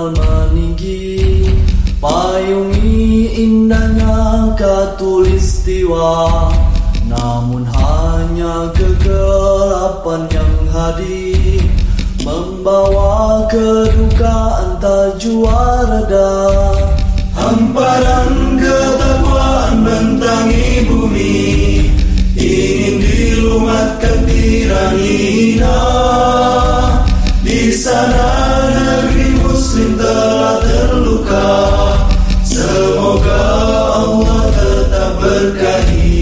meninggi, payungi indahnya katulistiwa. Namun hanya kegelapan yang hadir, membawa kedukaan tak jua reda. Hamparan ketakwaan bentangi bumi, ingin dilumatkan tirani hina. Di sana negeri muslim telah terluka, semoga Allah tetap berkahi.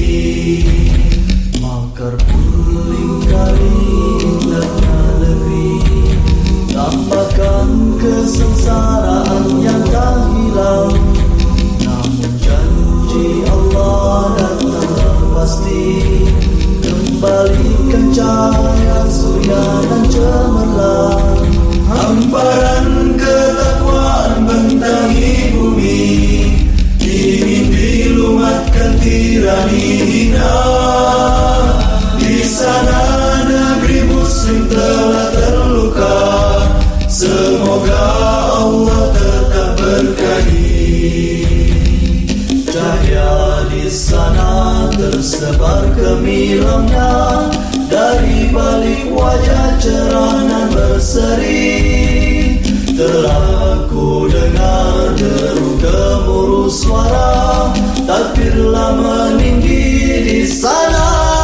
Makar puling kali indahnya negeri, tambahkan kesengsaraan yang tak hilang. Namun janji Allah datang pasti, kembalikan cahaya surya dan cemerlang. Hamparan ketakwaan bentangi bumi, ingin dilumatkan tirani hina. Di sana negeri muslim telah terluka, semoga Allah tetap berkahi. Cahaya di sana tersebar gemilangnya, dari balik wajah cerah dan berseri. Telah ku dengar deru gemuruh suara, takbirlah meninggi di sana.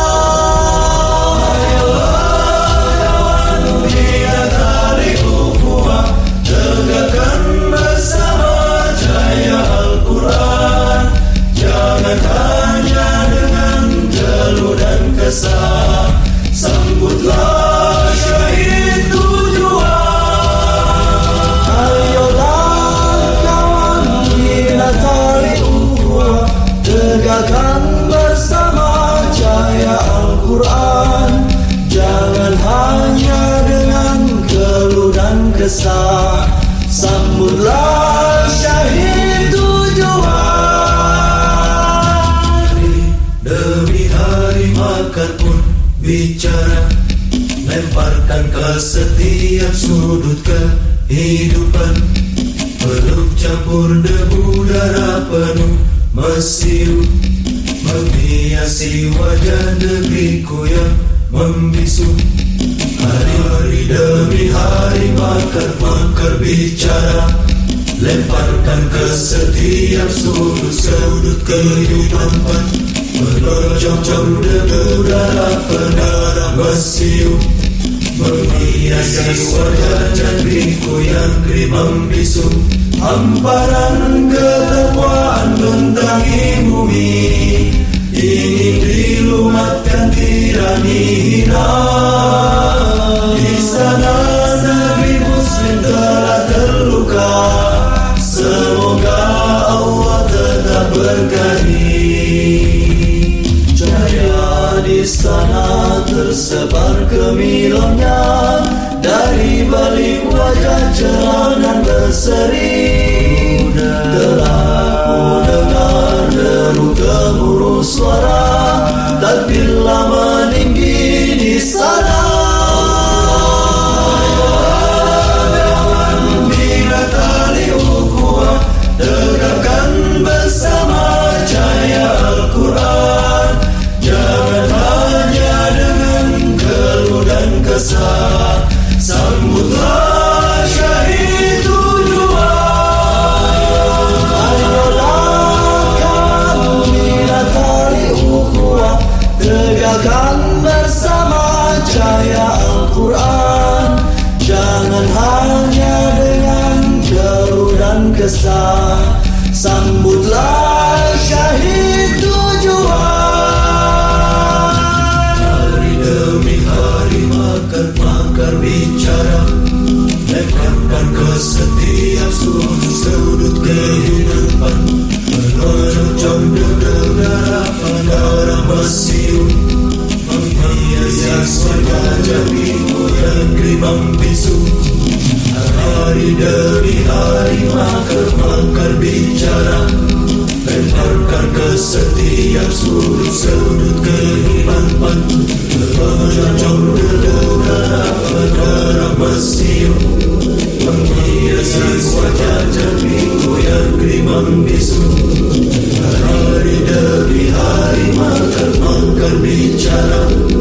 Sambutlah syahid tujuan. Ayolah kawan, bina tali ukhuwah, tegakkan bersama cahaya Al-Quran. Jangan hanya dengan keluh dan kesah, sambutlah syahid tujuan. Demi hari makan pun bicara, lemparkan ke setiap sudut kehidupan. Peluk campur debu darah penuh mesiu, menghiasi wajah negeriku yang membisu. Hari demi hari makar bicara, lemparkan ke setiap sudut kehidupan. Berjam-jam debu darah pendarah mesiu, menghiasi wajah negeriku yang membisu. Hamparan ketakwaan bentangi bumi, ingin dilumatkan tirani hina. Di sana negeri muslim telah terluka, semoga Allah tetap berkahi. Di sana tersebar gemilangnya, dari balik wajah cerah dan berseri. Telah ku dengar deru gemuruh suara, takbirlah meninggi di sana. Bina tali ukhuwah, tegakkan bersama cahaya Al-Quran. Jangan hanya dengan keluh dan kesah, sambutlah syahid tujuan. Ayolah kawan, bina tali ukhuwah, tegakkan bersama cahaya Al-Quran. Jangan hanya dengan keluh dan kesah, sambutlah syahid tujuan. Makar bicara, lemparkan ke setiap sudut kehidupan. Berjam-jam debu darah pendarah mesiu, menghiasi wajah negeriku yang membisu. Hari demi hari makar bicara, lemparkan ke setiap sudut kehidupan. Berjam-jam debu darah pendarah mesiu, menghiasi wajah bicara